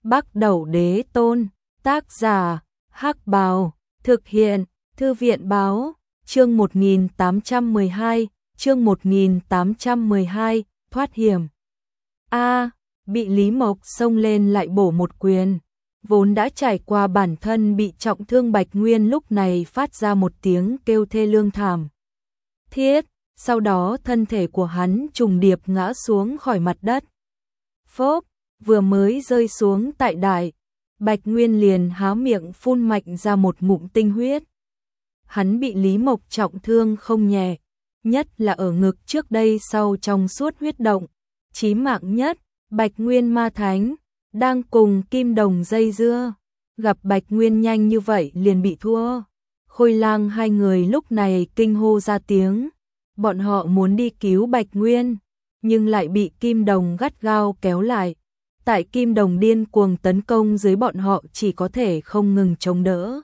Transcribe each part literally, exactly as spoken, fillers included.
Bắc Đẩu Đế Tôn, tác giả, Hắc Bào, thực hiện, Thư viện báo, chương một nghìn tám trăm mười hai, chương một nghìn tám trăm mười hai, thoát hiểm. A, bị Lý Mộc xông lên lại bổ một quyền, vốn đã trải qua bản thân bị trọng thương Bạch Nguyên lúc này phát ra một tiếng kêu thê lương thảm thiết, sau đó thân thể của hắn trùng điệp ngã xuống khỏi mặt đất. Phốp, vừa mới rơi xuống tại đại, Bạch Nguyên liền há miệng phun mạnh ra một ngụm tinh huyết. Hắn bị Lý Mộc trọng thương không nhẹ, nhất là ở ngực trước đây sau trong suốt huyết động, chí mạng nhất. Bạch Nguyên Ma Thánh đang cùng Kim Đồng dây dưa, gặp Bạch Nguyên nhanh như vậy liền bị thua. Khôi Lang hai người lúc này kinh hô ra tiếng, bọn họ muốn đi cứu Bạch Nguyên, nhưng lại bị Kim Đồng gắt gao kéo lại. Tại Kim Đồng điên cuồng tấn công dưới, bọn họ chỉ có thể không ngừng chống đỡ,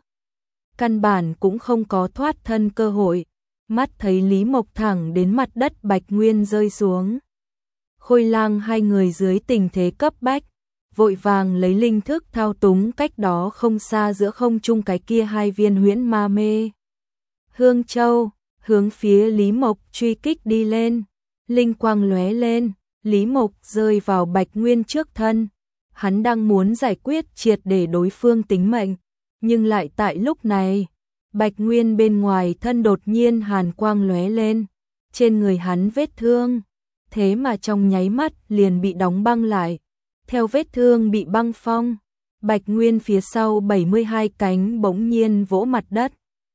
căn bản cũng không có thoát thân cơ hội. Mắt thấy Lý Mộc thẳng đến mặt đất Bạch Nguyên rơi xuống, Khôi Lang hai người dưới tình thế cấp bách, vội vàng lấy linh thức thao túng cách đó không xa giữa không trung cái kia hai viên huyễn ma mê Hương Châu, hướng phía Lý Mộc truy kích đi lên. Linh quang lóe lên, Lý Mộc rơi vào Bạch Nguyên trước thân. Hắn đang muốn giải quyết triệt để đối phương tính mệnh, nhưng lại tại lúc này, Bạch Nguyên bên ngoài thân đột nhiên hàn quang lóe lên, trên người hắn vết thương, thế mà trong nháy mắt liền bị đóng băng lại. Theo vết thương bị băng phong, Bạch Nguyên phía sau bảy mươi hai cánh bỗng nhiên vỗ mặt đất.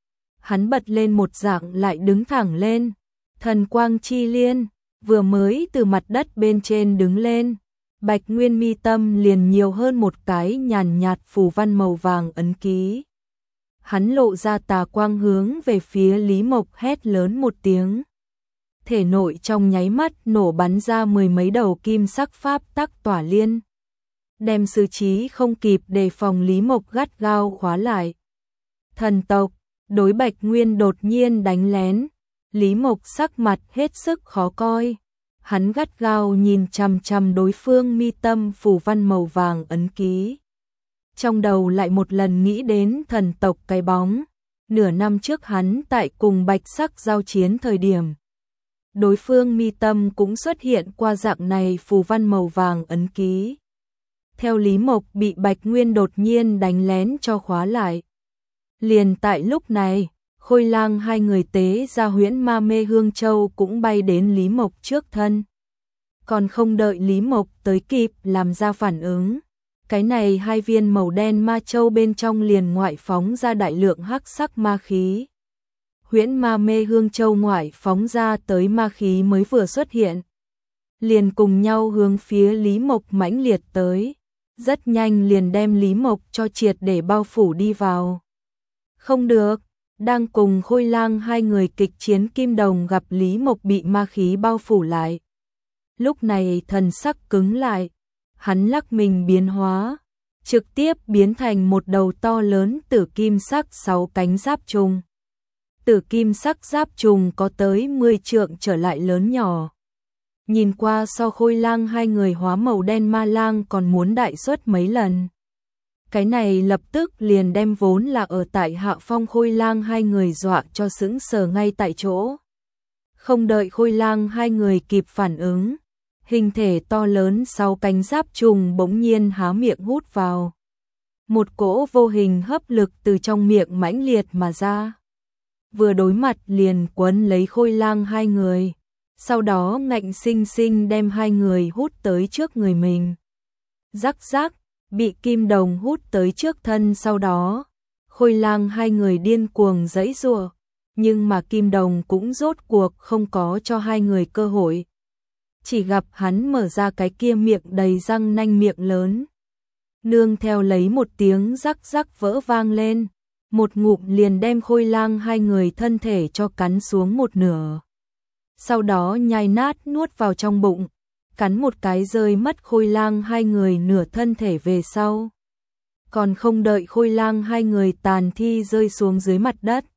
Hắn bật lên một dạng lại đứng thẳng lên, thần quang chi liên, vừa mới từ mặt đất bên trên đứng lên, Bạch Nguyên mi tâm liền nhiều hơn một cái nhàn nhạt phù văn màu vàng ấn ký. Hắn lộ ra tà quang hướng về phía Lý Mộc hét lớn một tiếng. Thể nội trong nháy mắt nổ bắn ra mười mấy đầu kim sắc pháp tắc tỏa liên, đem sư trí không kịp đề phòng Lý Mộc gắt gao khóa lại. Thần tộc, đối Bạch Nguyên đột nhiên đánh lén, Lý Mộc sắc mặt hết sức khó coi. Hắn gắt gao nhìn chằm chằm đối phương mi tâm phù văn màu vàng ấn ký. Trong đầu lại một lần nghĩ đến thần tộc cái bóng. Nửa năm trước hắn tại cùng Bạch Sắc giao chiến thời điểm, đối phương mi tâm cũng xuất hiện qua dạng này phù văn màu vàng ấn ký. Theo Lý Mộc bị Bạch Nguyên đột nhiên đánh lén cho khóa lại. Liền tại lúc này, Khôi Lang hai người tế ra huyễn ma mê Hương Châu cũng bay đến Lý Mộc trước thân. Còn không đợi Lý Mộc tới kịp làm ra phản ứng, cái này hai viên màu đen ma châu bên trong liền ngoại phóng ra đại lượng hắc sắc ma khí. Huyễn ma mê Hương Châu ngoại phóng ra tới ma khí mới vừa xuất hiện, liền cùng nhau hướng phía Lý Mộc mãnh liệt tới, rất nhanh liền đem Lý Mộc cho triệt để bao phủ đi vào. Không được, đang cùng Khôi Lang hai người kịch chiến Kim Đồng gặp Lý Mộc bị ma khí bao phủ lại. Lúc này thần sắc cứng lại, hắn lắc mình biến hóa, trực tiếp biến thành một đầu to lớn tử kim sắc sáu cánh giáp trùng. Tử kim sắc giáp trùng có tới mười trượng trở lại lớn nhỏ. Nhìn qua so Khôi Lang hai người hóa màu đen ma lang còn muốn đại suất mấy lần. Cái này lập tức liền đem vốn là ở tại hạ phong Khôi Lang hai người dọa cho sững sờ ngay tại chỗ. Không đợi Khôi Lang hai người kịp phản ứng, hình thể to lớn sau cánh giáp trùng bỗng nhiên há miệng hút vào. Một cỗ vô hình hấp lực từ trong miệng mãnh liệt mà ra. Vừa đối mặt liền quấn lấy Khôi Lang hai người, sau đó ngạnh sinh sinh đem hai người hút tới trước người mình. Rắc rắc, bị Kim Đồng hút tới trước thân, sau đó Khôi Lang hai người điên cuồng giãy giụa, nhưng mà Kim Đồng cũng rốt cuộc không có cho hai người cơ hội. Chỉ gặp hắn mở ra cái kia miệng đầy răng nanh miệng lớn, nương theo lấy một tiếng rắc rắc vỡ vang lên, một ngụm liền đem Khôi Lang hai người thân thể cho cắn xuống một nửa. Sau đó nhai nát nuốt vào trong bụng, cắn một cái rơi mất Khôi Lang hai người nửa thân thể về sau. Còn không đợi Khôi Lang hai người tàn thi rơi xuống dưới mặt đất,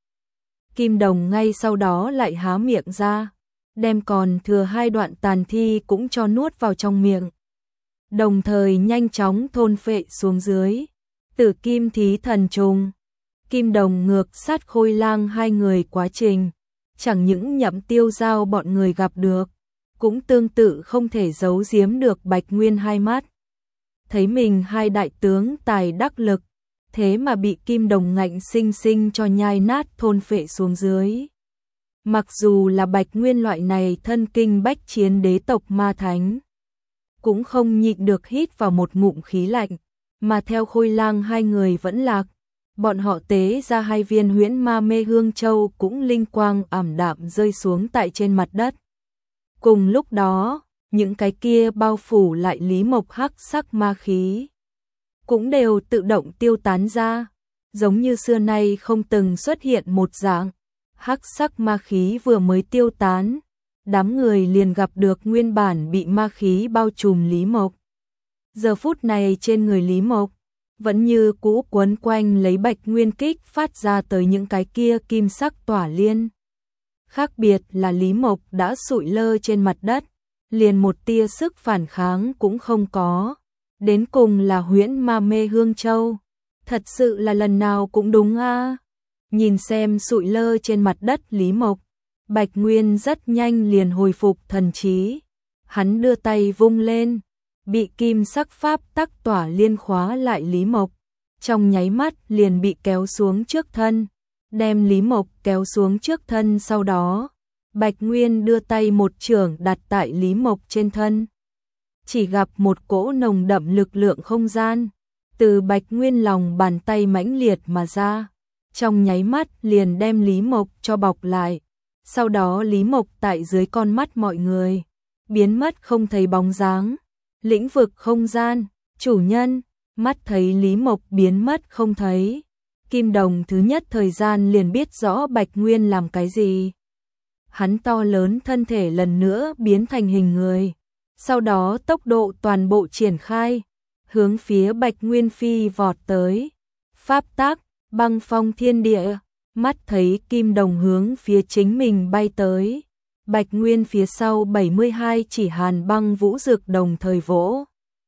Kim Đồng ngay sau đó lại há miệng ra, đem còn thừa hai đoạn tàn thi cũng cho nuốt vào trong miệng. đồng thời nhanh chóng thôn phệ xuống dưới. Tử kim thí thần trùng, Kim Đồng ngược sát Khôi Lang hai người quá trình, chẳng những Nhậm Tiêu Giao bọn người gặp được, cũng tương tự không thể giấu giếm được Bạch Nguyên hai mắt. Thấy mình hai đại tướng tài đắc lực, thế mà bị Kim Đồng ngạnh sinh sinh cho nhai nát thôn phệ xuống dưới. Mặc dù là Bạch Nguyên loại này thân kinh bách chiến đế tộc ma thánh, cũng không nhịn được hít vào một ngụm khí lạnh, mà theo Khôi Lang hai người vẫn lạc, bọn họ tế ra hai viên huyễn ma mê hương châu cũng linh quang ảm đạm rơi xuống tại trên mặt đất. Cùng lúc đó, những cái kia bao phủ lại Lý Mộc hắc sắc ma khí cũng đều tự động tiêu tán ra, giống như xưa nay không từng xuất hiện một dạng. Hắc sắc ma khí vừa mới tiêu tán, đám người liền gặp được nguyên bản bị ma khí bao trùm Lý Mộc. Giờ phút này trên người Lý Mộc vẫn như cũ quấn quanh lấy Bạch Nguyên kích phát ra tới những cái kia kim sắc tỏa liên. Khác biệt là Lý Mộc đã sụi lơ trên mặt đất, liền một tia sức phản kháng cũng không có. Đến cùng là huyễn ma mê hương châu. Thật sự là lần nào cũng đúng a. À. Nhìn xem sụi lơ trên mặt đất Lý Mộc, Bạch Nguyên rất nhanh liền hồi phục thần trí. Hắn đưa tay vung lên, bị kim sắc pháp tắc tỏa liên khóa lại Lý Mộc, trong nháy mắt liền bị kéo xuống trước thân, đem Lý Mộc kéo xuống trước thân. Sau đó, Bạch Nguyên đưa tay một chưởng đặt tại Lý Mộc trên thân. Chỉ gặp một cỗ nồng đậm lực lượng không gian từ Bạch Nguyên lòng bàn tay mãnh liệt mà ra, trong nháy mắt liền đem Lý Mộc cho bọc lại. Sau đó Lý Mộc tại dưới con mắt mọi người biến mất không thấy bóng dáng. Lĩnh vực không gian, chủ nhân, mắt thấy Lý Mộc biến mất không thấy, Kim Đồng thứ nhất thời gian liền biết rõ Bạch Nguyên làm cái gì. Hắn to lớn thân thể lần nữa biến thành hình người, sau đó tốc độ toàn bộ triển khai, hướng phía Bạch Nguyên phi vọt tới. Pháp tắc, băng phong thiên địa, mắt thấy Kim Đồng hướng phía chính mình bay tới. Bạch Nguyên phía sau bảy mươi hai chỉ hàn băng vũ dược đồng thời vỗ.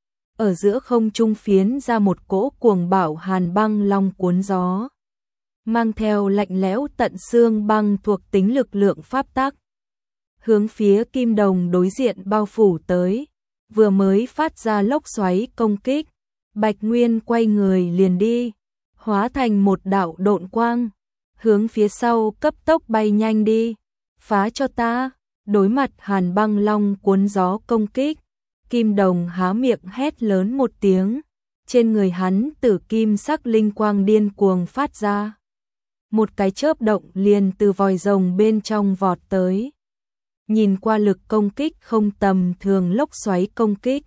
Ở giữa không trung phiến ra một cỗ cuồng bạo hàn băng long cuốn gió, mang theo lạnh lẽo tận xương băng thuộc tính lực lượng pháp tắc, hướng phía Kim Đồng đối diện bao phủ tới. Vừa mới phát ra lốc xoáy công kích, Bạch Nguyên quay người liền đi, hóa thành một đạo độn quang, hướng phía sau cấp tốc bay nhanh đi. Phá cho ta! Đối mặt hàn băng long cuốn gió công kích, Kim Đồng há miệng hét lớn một tiếng, trên người hắn tử kim sắc linh quang điên cuồng phát ra. Một cái chớp động liền từ vòi rồng bên trong vọt tới. Nhìn qua lực công kích không tầm thường lốc xoáy công kích,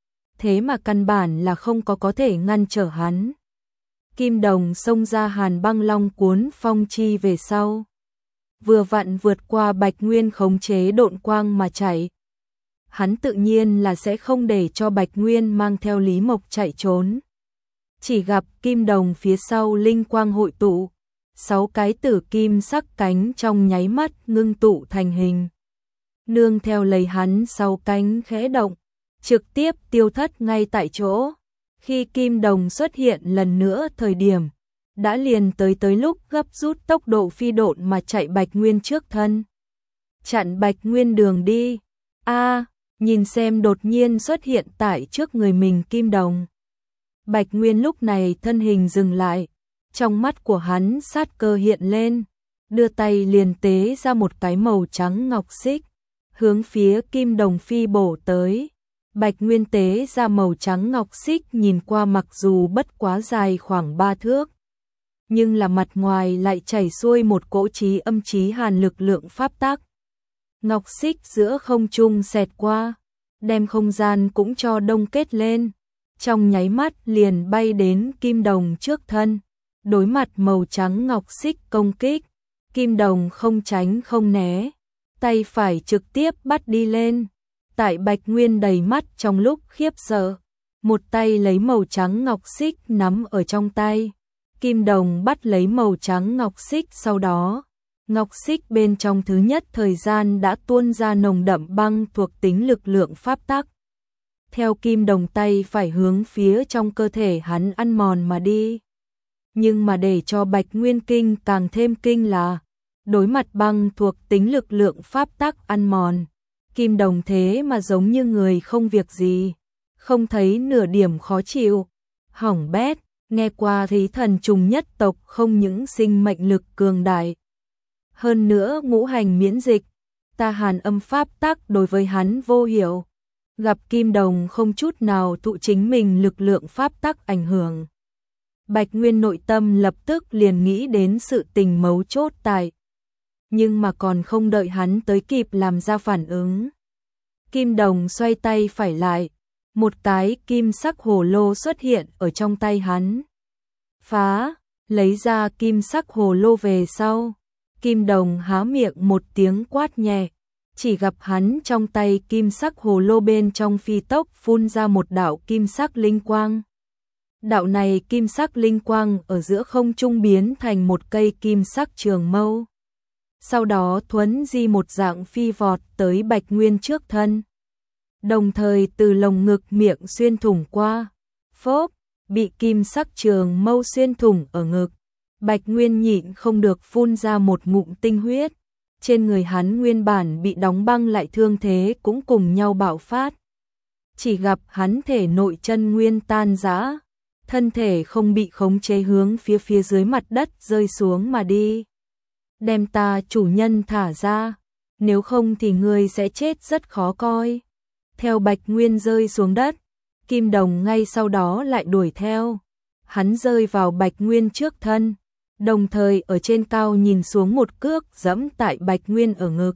thế mà căn bản là không có có thể ngăn trở hắn. Kim Đồng xông ra hàn băng long cuốn phong chi về sau, vừa vặn vượt qua Bạch Nguyên khống chế độn quang mà chạy. Hắn tự nhiên là sẽ không để cho Bạch Nguyên mang theo Lý Mộc chạy trốn. Chỉ gặp Kim Đồng phía sau linh quang hội tụ, sáu cái tử kim sắc cánh trong nháy mắt ngưng tụ thành hình. Nương theo lấy hắn sau cánh khẽ động, trực tiếp tiêu thất ngay tại chỗ. Khi Kim Đồng xuất hiện lần nữa thời điểm, đã liền tới tới lúc gấp rút tốc độ phi độn mà chạy Bạch Nguyên trước thân. Chặn Bạch Nguyên đường đi. A, à, nhìn xem đột nhiên xuất hiện tại trước người mình Kim Đồng. Bạch Nguyên lúc này thân hình dừng lại, trong mắt của hắn sát cơ hiện lên, đưa tay liền tế ra một cái màu trắng ngọc xích, hướng phía Kim Đồng phi bổ tới. Bạch Nguyên tế ra màu trắng ngọc xích nhìn qua mặc dù bất quá dài khoảng ba thước, nhưng là mặt ngoài lại chảy xuôi một cỗ chí âm chí hàn lực lượng pháp tắc. Ngọc xích giữa không trung xẹt qua, đem không gian cũng cho đông kết lên, trong nháy mắt liền bay đến Kim Đồng trước thân. Đối mặt màu trắng ngọc xích công kích, Kim Đồng không tránh không né, tay phải trực tiếp bắt đi lên. Tại Bạch Nguyên đầy mắt trong lúc khiếp sợ, một tay lấy màu trắng ngọc xích nắm ở trong tay. Kim Đồng bắt lấy màu trắng ngọc xích, sau đó, ngọc xích bên trong thứ nhất thời gian đã tuôn ra nồng đậm băng thuộc tính lực lượng pháp tắc. theo kim đồng tay phải hướng phía trong cơ thể hắn ăn mòn mà đi. Nhưng mà để cho Bạch Nguyên kinh càng thêm kinh là, đối mặt băng thuộc tính lực lượng pháp tắc ăn mòn, kim đồng thế mà giống như người không việc gì, không thấy nửa điểm khó chịu. Hỏng bét, nghe qua thấy thần trùng nhất tộc không những sinh mệnh lực cường đại, hơn nữa ngũ hành miễn dịch, ta hàn âm pháp tắc đối với hắn vô hiệu. Gặp kim đồng không chút nào thụ chính mình lực lượng pháp tắc ảnh hưởng, Bạch Nguyên nội tâm lập tức liền nghĩ đến sự tình mấu chốt tại. Nhưng mà còn không đợi hắn tới kịp làm ra phản ứng, kim đồng xoay tay phải lại, một cái kim sắc hồ lô xuất hiện ở trong tay hắn. Phá, lấy ra kim sắc hồ lô về sau, kim đồng há miệng một tiếng quát nhẹ, chỉ gặp hắn trong tay kim sắc hồ lô bên trong phi tốc phun ra một đạo kim sắc linh quang. Đạo này kim sắc linh quang ở giữa không trung biến thành một cây kim sắc trường mâu. Sau đó thuấn di một dạng phi vọt tới Bạch Nguyên trước thân. Đồng thời từ lồng ngực miệng xuyên thủng qua. Phốp, bị kim sắc trường mâu xuyên thủng ở ngực. Bạch Nguyên nhịn không được phun ra một ngụm tinh huyết. Trên người hắn nguyên bản bị đóng băng lại thương thế cũng cùng nhau bạo phát. Chỉ gặp hắn thể nội chân nguyên tan rã, thân thể không bị khống chế hướng phía phía dưới mặt đất rơi xuống mà đi. Đem ta chủ nhân thả ra, nếu không thì ngươi sẽ chết rất khó coi. Theo Bạch Nguyên rơi xuống đất, kim đồng ngay sau đó lại đuổi theo. Hắn rơi vào Bạch Nguyên trước thân, đồng thời ở trên cao nhìn xuống một cước giẫm tại Bạch Nguyên ở ngực.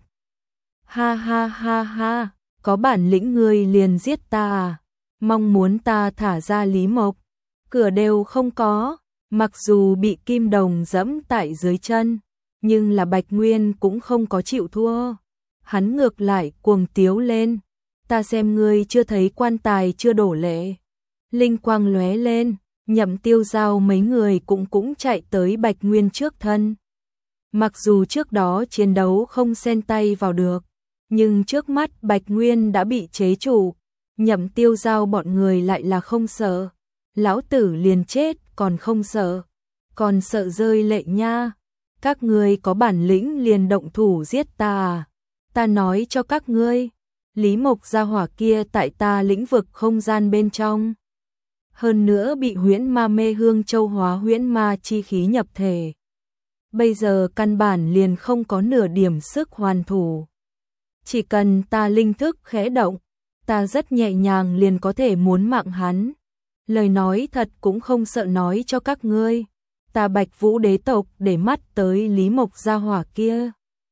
Ha ha ha ha, có bản lĩnh ngươi liền giết ta à? Mong muốn ta thả ra Lý Mộc, cửa đều không có. Mặc dù bị kim đồng giẫm tại dưới chân, nhưng là Bạch Nguyên cũng không có chịu thua. Hắn ngược lại cuồng tiếu lên, ta xem ngươi chưa thấy quan tài chưa đổ lệ. Linh quang lóe lên, Nhậm Tiêu Giao mấy người cũng cũng chạy tới Bạch Nguyên trước thân. Mặc dù trước đó chiến đấu không xen tay vào được, nhưng trước mắt Bạch Nguyên đã bị chế trụ, Nhậm Tiêu Giao bọn người lại là không sợ. Lão tử liền chết còn không sợ, còn sợ rơi lệ nha. Các ngươi có bản lĩnh liền động thủ giết ta à? Ta nói cho các ngươi, Lý Mộc gia hỏa kia tại ta lĩnh vực không gian bên trong. Hơn nữa bị huyễn ma mê hương châu hóa huyễn ma chi khí nhập thể. Bây giờ căn bản liền không có nửa điểm sức hoàn thủ. Chỉ cần ta linh thức khẽ động, ta rất nhẹ nhàng liền có thể muốn mạng hắn. Lời nói thật cũng không sợ nói cho các ngươi. Ta Bạch Vũ đế tộc để mắt tới Lý Mộc gia hỏa kia,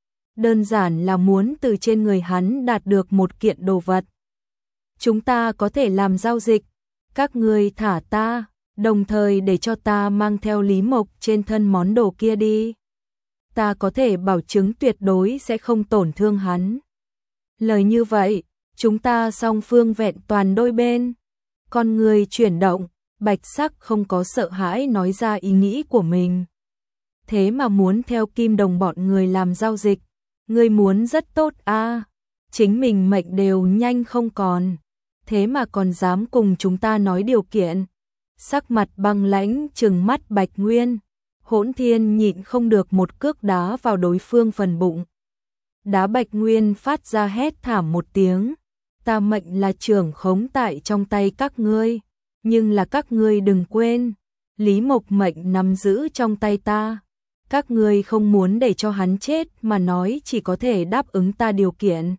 đơn giản là muốn từ trên người hắn đạt được một kiện đồ vật. Chúng ta có thể làm giao dịch, các ngươi thả ta, đồng thời để cho ta mang theo Lý Mộc trên thân món đồ kia đi. Ta có thể bảo chứng tuyệt đối sẽ không tổn thương hắn. Lời như vậy, chúng ta song phương vẹn toàn đôi bên. Con người chuyển động, Bạch Sắc không có sợ hãi nói ra ý nghĩ của mình. Thế mà muốn theo kim đồng bọn người làm giao dịch, ngươi muốn rất tốt a, à, chính mình mệnh đều nhanh không còn, thế mà còn dám cùng chúng ta nói điều kiện. Sắc mặt băng lãnh trừng mắt Bạch Nguyên, Hỗn Thiên nhịn không được một cước đá vào đối phương phần bụng. Đá Bạch Nguyên phát ra hét thảm một tiếng, ta mệnh là trưởng khống tại trong tay các ngươi. Nhưng là các ngươi đừng quên, Lý Mộc mệnh nắm giữ trong tay ta. Các ngươi không muốn để cho hắn chết mà nói chỉ có thể đáp ứng ta điều kiện.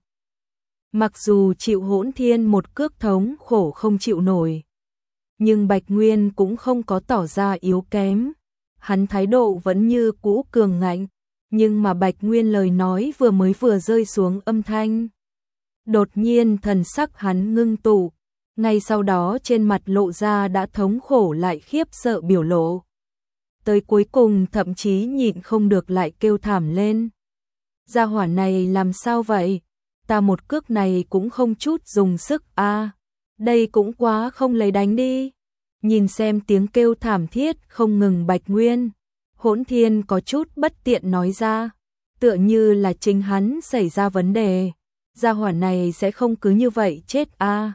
Mặc dù chịu Hỗn Thiên một cước thống khổ không chịu nổi, nhưng Bạch Nguyên cũng không có tỏ ra yếu kém. Hắn thái độ vẫn như cũ cường ngạnh, nhưng mà Bạch Nguyên lời nói vừa mới vừa rơi xuống âm thanh. Đột nhiên thần sắc hắn ngưng tụ. Ngay sau đó trên mặt lộ ra đã thống khổ lại khiếp sợ biểu lộ. Tới cuối cùng thậm chí nhịn không được lại kêu thảm lên. Gia hỏa này làm sao vậy? Ta một cước này cũng không chút dùng sức a, à, đây cũng quá không lấy đánh đi. Nhìn xem tiếng kêu thảm thiết không ngừng Bạch Nguyên, Hỗn Thiên có chút bất tiện nói ra, tựa như là chính hắn xảy ra vấn đề. Gia hỏa này sẽ không cứ như vậy chết a. À.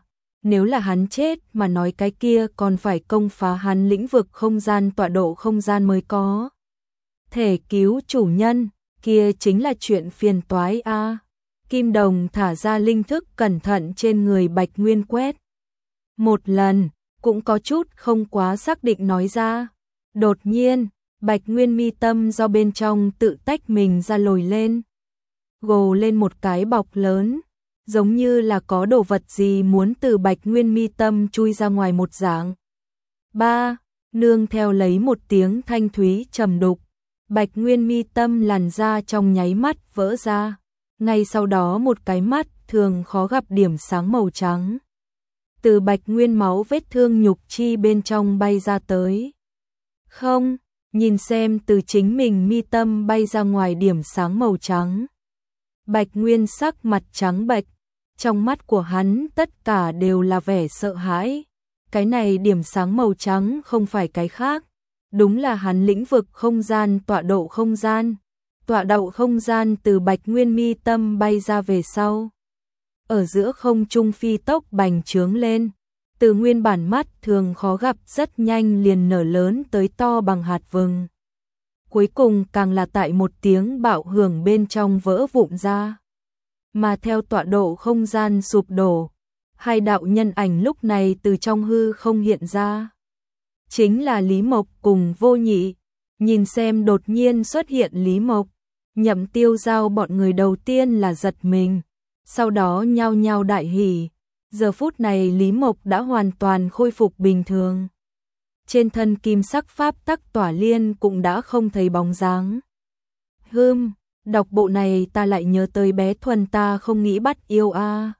nếu là hắn chết mà nói cái kia còn phải công phá hắn lĩnh vực không gian tọa độ không gian mới có thể cứu chủ nhân, kia chính là chuyện phiền toái a. Kim Đồng thả ra linh thức cẩn thận trên người Bạch Nguyên quét một lần, cũng có chút không quá xác định nói ra. Đột nhiên, Bạch Nguyên mi tâm do bên trong tự tách mình ra lồi lên, gồ lên một cái bọc lớn, giống như là có đồ vật gì muốn từ Bạch Nguyên mi tâm chui ra ngoài một dạng. Ba, nương theo lấy một tiếng thanh thúy trầm đục, Bạch Nguyên mi tâm làn da trong nháy mắt vỡ ra, ngay sau đó một cái mắt thường khó gặp điểm sáng màu trắng từ Bạch Nguyên máu vết thương nhục chi bên trong bay ra tới. Không, nhìn xem từ chính mình mi tâm bay ra ngoài điểm sáng màu trắng. Bạch Nguyên sắc mặt trắng bệch, trong mắt của hắn tất cả đều là vẻ sợ hãi. Cái này điểm sáng màu trắng không phải cái khác, đúng là hắn lĩnh vực không gian tọa độ không gian. Tọa độ không gian từ Bạch Nguyên mi tâm bay ra về sau, ở giữa không trung phi tốc bành trướng lên, từ nguyên bản mắt thường khó gặp rất nhanh liền nở lớn tới to bằng hạt vừng. Cuối cùng càng là tại một tiếng bạo hưởng bên trong vỡ vụn ra. Mà theo tọa độ không gian sụp đổ, hai đạo nhân ảnh lúc này từ trong hư không hiện ra. Chính là Lý Mộc cùng Vô Nhị. Nhìn xem đột nhiên xuất hiện Lý Mộc, Nhậm Tiêu Giao bọn người đầu tiên là giật mình, sau đó nhao nhao đại hỉ. Giờ phút này Lý Mộc đã hoàn toàn khôi phục bình thường. Trên thân kim sắc pháp tắc tỏa liên cũng đã không thấy bóng dáng. Hừm, đọc bộ này ta lại nhớ tới bé Thuần ta không nghĩ bắt yêu a.